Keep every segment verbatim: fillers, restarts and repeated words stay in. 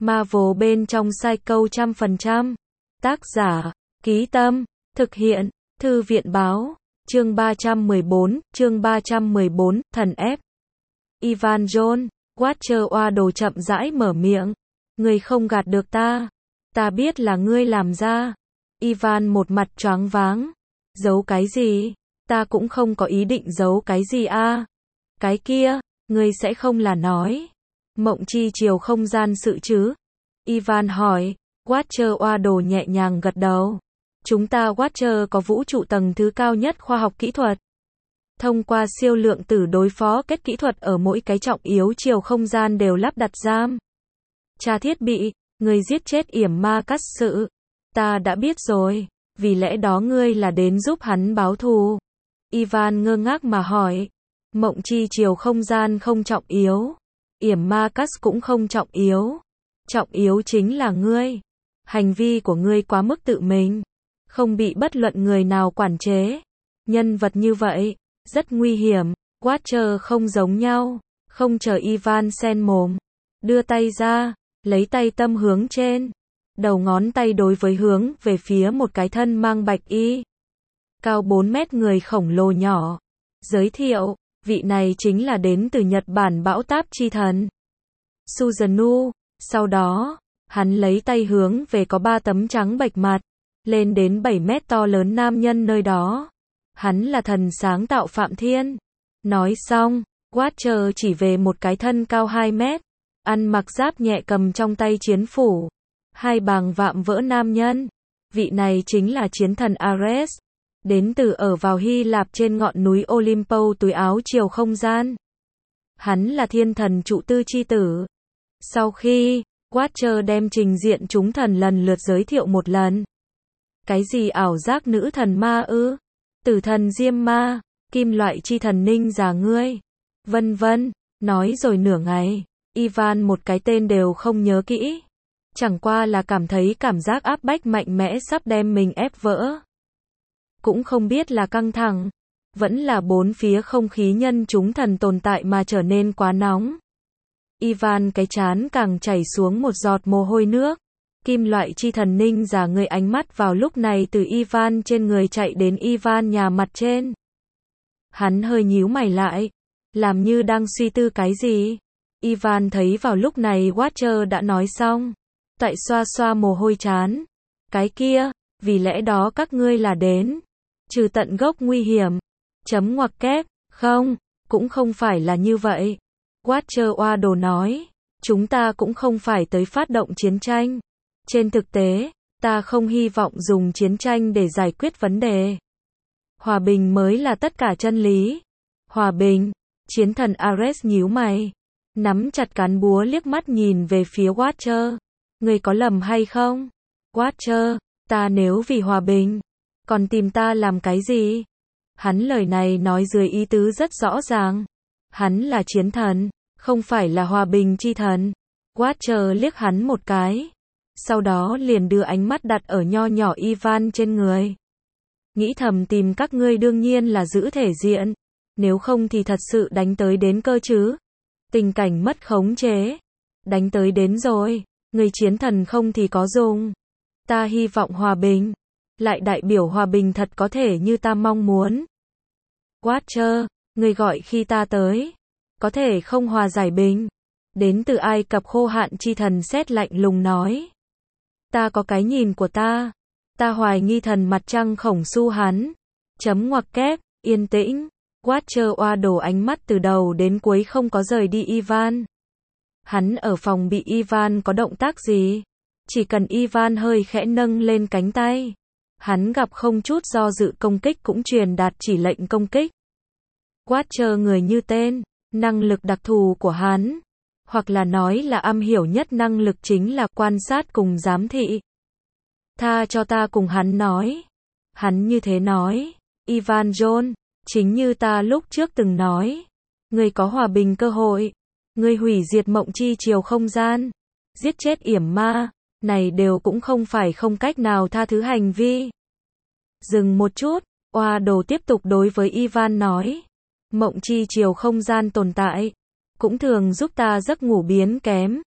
Marvel bên trong Psycho trăm phần trăm. Tác giả, Ký Tâm, thực hiện, Thư viện Báo, chương ba trăm mười bốn, chương ba trăm mười bốn, thần ép. Ivan John, Watcher Oado chậm rãi mở miệng. Ngươi không gạt được ta. Ta biết là ngươi làm ra. Ivan một mặt choáng váng. Giấu cái gì? Ta cũng không có ý định giấu cái gì a. Cái kia, ngươi sẽ không là nói. Mộng chi chiều không gian sự chứ? Ivan hỏi. Watcher Oado nhẹ nhàng gật đầu. Chúng ta Watcher có vũ trụ tầng thứ cao nhất khoa học kỹ thuật. Thông qua siêu lượng tử đối phó kết kỹ thuật ở mỗi cái trọng yếu chiều không gian đều lắp đặt giam. Tra thiết bị, người giết chết yểm ma cắt sự. Ta đã biết rồi, vì lẽ đó ngươi là đến giúp hắn báo thù. Ivan ngơ ngác mà hỏi. Mộng chi chiều không gian không trọng yếu. Yểm ma cắt cũng không trọng yếu. Trọng yếu chính là ngươi. Hành vi của ngươi quá mức tự mình. Không bị bất luận người nào quản chế. Nhân vật như vậy, rất nguy hiểm. Watcher không giống nhau. Không chờ Ivan xen mồm. Đưa tay ra, lấy tay tâm hướng trên. Đầu ngón tay đối với hướng về phía một cái thân mang bạch y. Cao bốn mét người khổng lồ nhỏ. Giới thiệu, vị này chính là đến từ Nhật Bản bão táp chi thần. Suzanu. Sau đó, hắn lấy tay hướng về có ba tấm trắng bạch mặt. Lên đến bảy mét to lớn nam nhân nơi đó. Hắn là thần sáng tạo Phạm Thiên. Nói xong, Watcher chỉ về một cái thân cao hai mét. Ăn mặc giáp nhẹ cầm trong tay chiến phủ. Hai bàng vạm vỡ nam nhân. Vị này chính là chiến thần Ares. Đến từ ở vào Hy Lạp trên ngọn núi Olympus túi áo chiều không gian. Hắn là thiên thần trụ tư chi tử. Sau khi, Watcher đem trình diện chúng thần lần lượt giới thiệu một lần. Cái gì ảo giác nữ thần ma ư? Tử thần diêm ma, kim loại chi thần ninh già ngươi. Vân vân, nói rồi nửa ngày. Ivan một cái tên đều không nhớ kỹ. Chẳng qua là cảm thấy cảm giác áp bách mạnh mẽ sắp đem mình ép vỡ. Cũng không biết là căng thẳng. Vẫn là bốn phía không khí nhân chúng thần tồn tại mà trở nên quá nóng. Ivan cái trán càng chảy xuống một giọt mồ hôi nước. Kim loại chi thần ninh giả người ánh mắt vào lúc này từ Ivan trên người chạy đến Ivan nhà mặt trên. Hắn hơi nhíu mày lại. Làm như đang suy tư cái gì. Ivan thấy vào lúc này Watcher đã nói xong. Tại xoa xoa mồ hôi trán. Cái kia, vì lẽ đó các ngươi là đến. Trừ tận gốc nguy hiểm. Chấm ngoặc kép, không, cũng không phải là như vậy. Watcher Oado nói. Chúng ta cũng không phải tới phát động chiến tranh. Trên thực tế, ta không hy vọng dùng chiến tranh để giải quyết vấn đề. Hòa bình mới là tất cả chân lý. Hòa bình, chiến thần Ares nhíu mày. Nắm chặt cán búa liếc mắt nhìn về phía Watcher. Người có lầm hay không? Watcher, ta nếu vì hòa bình, còn tìm ta làm cái gì? Hắn lời này nói dưới ý tứ rất rõ ràng. Hắn là chiến thần, không phải là hòa bình chi thần. Watcher liếc hắn một cái. Sau đó liền đưa ánh mắt đặt ở nho nhỏ Ivan trên người. Nghĩ thầm tìm các ngươi đương nhiên là giữ thể diện. Nếu không thì thật sự đánh tới đến cơ chứ. Tình cảnh mất khống chế. Đánh tới đến rồi. Người chiến thần không thì có dùng. Ta hy vọng hòa bình. Lại đại biểu hòa bình thật có thể như ta mong muốn. Watcher, người gọi khi ta tới. Có thể không hòa giải bình. Đến từ Ai Cập khô hạn chi thần sét lạnh lùng nói. Ta có cái nhìn của ta. Ta hoài nghi thần mặt trăng khổng su hắn. Chấm ngoặc kép, yên tĩnh. Watcher Oado ánh mắt từ đầu đến cuối không có rời đi Ivan. Hắn ở phòng bị Ivan có động tác gì. Chỉ cần Ivan hơi khẽ nâng lên cánh tay. Hắn gặp không chút do dự công kích cũng truyền đạt chỉ lệnh công kích. Watcher người như tên, năng lực đặc thù của hắn. Hoặc là nói là am hiểu nhất năng lực chính là quan sát cùng giám thị. Tha cho ta cùng hắn nói. Hắn như thế nói. Ivan John, chính như ta lúc trước từng nói. Ngươi có hòa bình cơ hội. Ngươi hủy diệt mộng chi chiều không gian. Giết chết yểm ma. Này đều cũng không phải không cách nào tha thứ hành vi. Dừng một chút. Oado tiếp tục đối với Ivan nói. Mộng chi chiều không gian tồn tại. Cũng thường giúp ta giấc ngủ biến kém.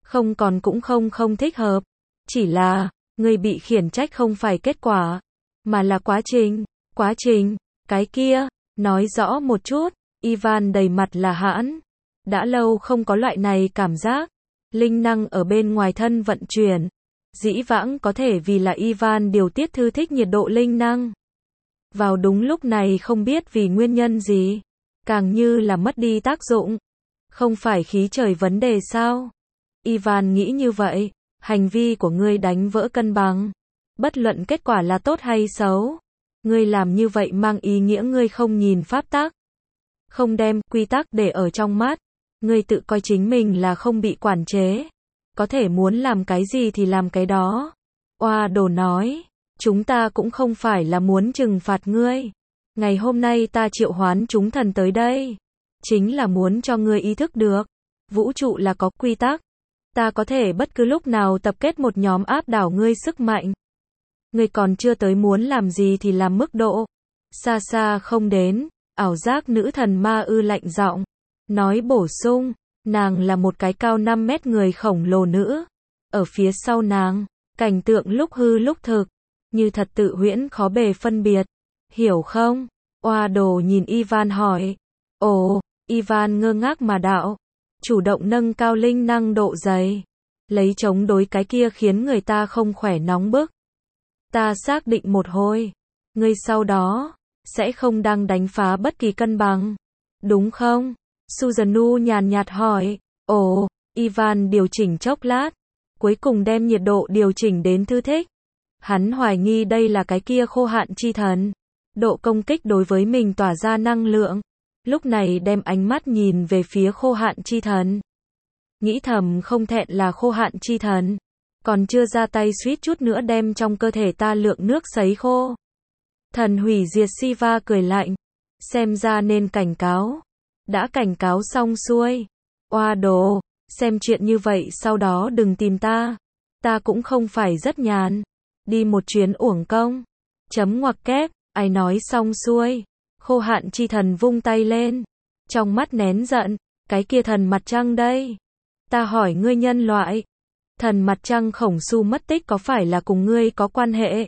Không còn cũng không không thích hợp. Chỉ là, người bị khiển trách không phải kết quả, mà là quá trình. Quá trình, cái kia, nói rõ một chút. Ivan đầy mặt là hãn. Đã lâu không có loại này cảm giác. Linh năng ở bên ngoài thân vận chuyển. Dĩ vãng có thể vì là Ivan điều tiết thư thích nhiệt độ linh năng. Vào đúng lúc này không biết vì nguyên nhân gì. Càng như là mất đi tác dụng. Không phải khí trời vấn đề sao? Ivan nghĩ như vậy. Hành vi của ngươi đánh vỡ cân bằng. Bất luận kết quả là tốt hay xấu. Ngươi làm như vậy mang ý nghĩa ngươi không nhìn pháp tắc. Không đem quy tắc để ở trong mắt. Ngươi tự coi chính mình là không bị quản chế. Có thể muốn làm cái gì thì làm cái đó. Oa Đồ nói. Chúng ta cũng không phải là muốn trừng phạt ngươi. Ngày hôm nay ta triệu hoán chúng thần tới đây. Chính là muốn cho ngươi ý thức được. Vũ trụ là có quy tắc. Ta có thể bất cứ lúc nào tập kết một nhóm áp đảo ngươi sức mạnh. Ngươi còn chưa tới muốn làm gì thì làm mức độ. Xa xa không đến. Ảo giác nữ thần Ma Ư lạnh giọng. Nói bổ sung. Nàng là một cái cao năm mét người khổng lồ nữ. Ở phía sau nàng. Cảnh tượng lúc hư lúc thực. Như thật tự huyễn khó bề phân biệt. Hiểu không? Oa Đồ nhìn Ivan hỏi. Ồ, Ivan ngơ ngác mà đạo. Chủ động nâng cao linh năng độ dày. Lấy chống đối cái kia khiến người ta không khỏe nóng bức. Ta xác định một hồi. Ngươi sau đó, sẽ không đang đánh phá bất kỳ cân bằng. Đúng không? Suzanu nhàn nhạt hỏi. Ồ, Ivan điều chỉnh chốc lát. Cuối cùng đem nhiệt độ điều chỉnh đến thư thích. Hắn hoài nghi đây là cái kia khô hạn chi thần. Độ công kích đối với mình tỏa ra năng lượng. Lúc này đem ánh mắt nhìn về phía khô hạn chi thần. Nghĩ thầm không thẹn là khô hạn chi thần. Còn chưa ra tay suýt chút nữa đem trong cơ thể ta lượng nước sấy khô. Thần hủy diệt Siva cười lạnh. Xem ra nên cảnh cáo. Đã cảnh cáo xong xuôi. Oa Đồ, xem chuyện như vậy sau đó đừng tìm ta. Ta cũng không phải rất nhàn. Đi một chuyến uổng công. Chấm ngoặc kép, ai nói xong xuôi. Khô hạn chi thần vung tay lên. Trong mắt nén giận. Cái kia thần mặt trăng đây. Ta hỏi ngươi nhân loại. Thần mặt trăng khổng su mất tích có phải là cùng ngươi có quan hệ?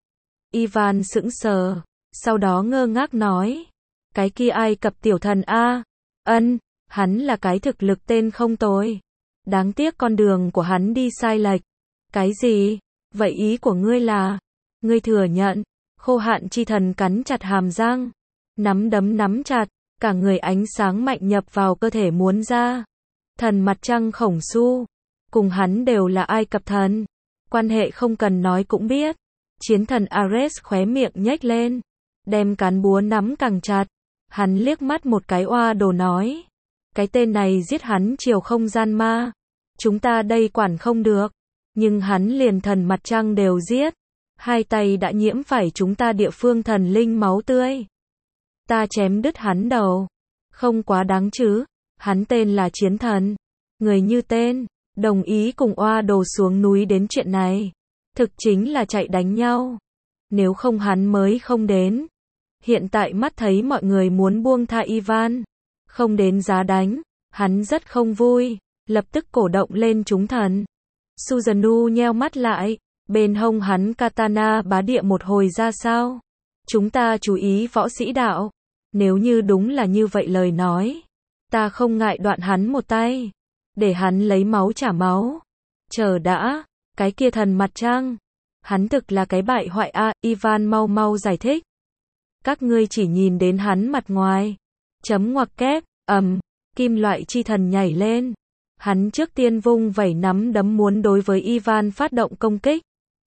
Ivan sững sờ. Sau đó ngơ ngác nói. Cái kia Ai Cập tiểu thần A. Ân, hắn là cái thực lực tên không tồi. Đáng tiếc con đường của hắn đi sai lệch. Cái gì? Vậy ý của ngươi là? Ngươi thừa nhận. Khô hạn chi thần cắn chặt hàm răng. Nắm đấm nắm chặt. Cả người ánh sáng mạnh nhập vào cơ thể muốn ra. Thần mặt trăng khổng su. Cùng hắn đều là Ai Cập thần. Quan hệ không cần nói cũng biết. Chiến thần Ares khóe miệng nhếch lên. Đem cán búa nắm càng chặt. Hắn liếc mắt một cái. Oa Đồ nói. Cái tên này giết hắn chiều không gian ma. Chúng ta đây quản không được. Nhưng hắn liền thần mặt trăng đều giết. Hai tay đã nhiễm phải chúng ta địa phương thần linh máu tươi. Ta chém đứt hắn đầu. Không quá đáng chứ. Hắn tên là chiến thần. Người như tên. Đồng ý cùng Oa Đồ xuống núi đến chuyện này. Thực chính là chạy đánh nhau. Nếu không hắn mới không đến. Hiện tại mắt thấy mọi người muốn buông tha Ivan. Không đến giá đánh. Hắn rất không vui. Lập tức cổ động lên chúng thần. Suzanu nheo mắt lại. Bên hông hắn katana bá địa một hồi ra sao? Chúng ta chú ý võ sĩ đạo. Nếu như đúng là như vậy lời nói. Ta không ngại đoạn hắn một tay. Để hắn lấy máu trả máu. Chờ đã. Cái kia thần mặt trăng. Hắn thực là cái bại hoại a. Ivan mau mau giải thích. Các ngươi chỉ nhìn đến hắn mặt ngoài. Chấm ngoặc kép. Ầm. Kim loại chi thần nhảy lên. Hắn trước tiên vung vẩy nắm đấm muốn đối với Ivan phát động công kích.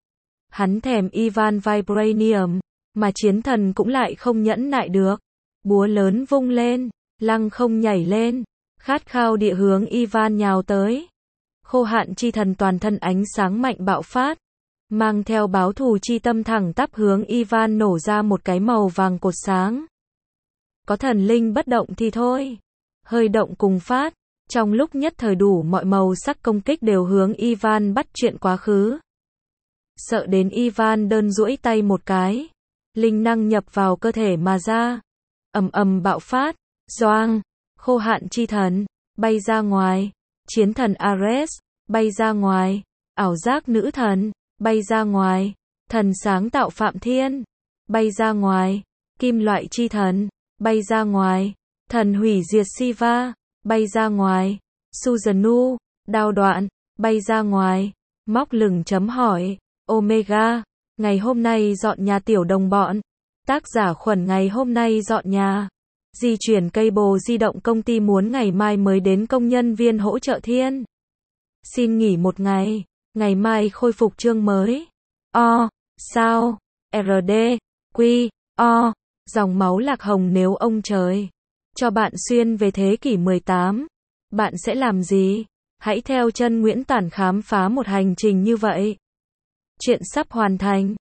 Hắn thèm Ivan Vibranium. Mà chiến thần cũng lại không nhẫn nại được. Búa lớn vung lên. Lăng không nhảy lên. Khát khao địa hướng Ivan nhào tới. Khô hạn chi thần toàn thân ánh sáng mạnh bạo phát. Mang theo báo thù chi tâm thẳng tắp hướng Ivan nổ ra một cái màu vàng cột sáng. Có thần linh bất động thì thôi. Hơi động cùng phát. Trong lúc nhất thời đủ mọi màu sắc công kích đều hướng Ivan bắt chuyện quá khứ. Sợ đến Ivan đơn duỗi tay một cái. Linh năng nhập vào cơ thể mà ra. Ầm ầm bạo phát. Doang. Khô hạn chi thần. Bay ra ngoài. Chiến thần Ares. bay ra ngoài. Ảo giác nữ thần, bay ra ngoài. Thần sáng tạo Phạm Thiên, bay ra ngoài. Kim loại chi thần, bay ra ngoài. Thần hủy diệt Siva, bay ra ngoài. Susanoo, đao đoạn, bay ra ngoài. Móc lửng chấm hỏi. Omega, ngày hôm nay dọn nhà tiểu đồng bọn. Tác giả Khuẩn ngày hôm nay dọn nhà. Di chuyển cây bồ di động công ty muốn ngày mai mới đến công nhân viên hỗ trợ thiên. Xin nghỉ một ngày, ngày mai khôi phục chương mới. O, sao, rờ đê, quy, O, dòng máu lạc hồng nếu ông trời cho bạn xuyên về thế kỷ mười tám, bạn sẽ làm gì? Hãy theo chân Nguyễn Tản khám phá một hành trình như vậy. Chuyện sắp hoàn thành.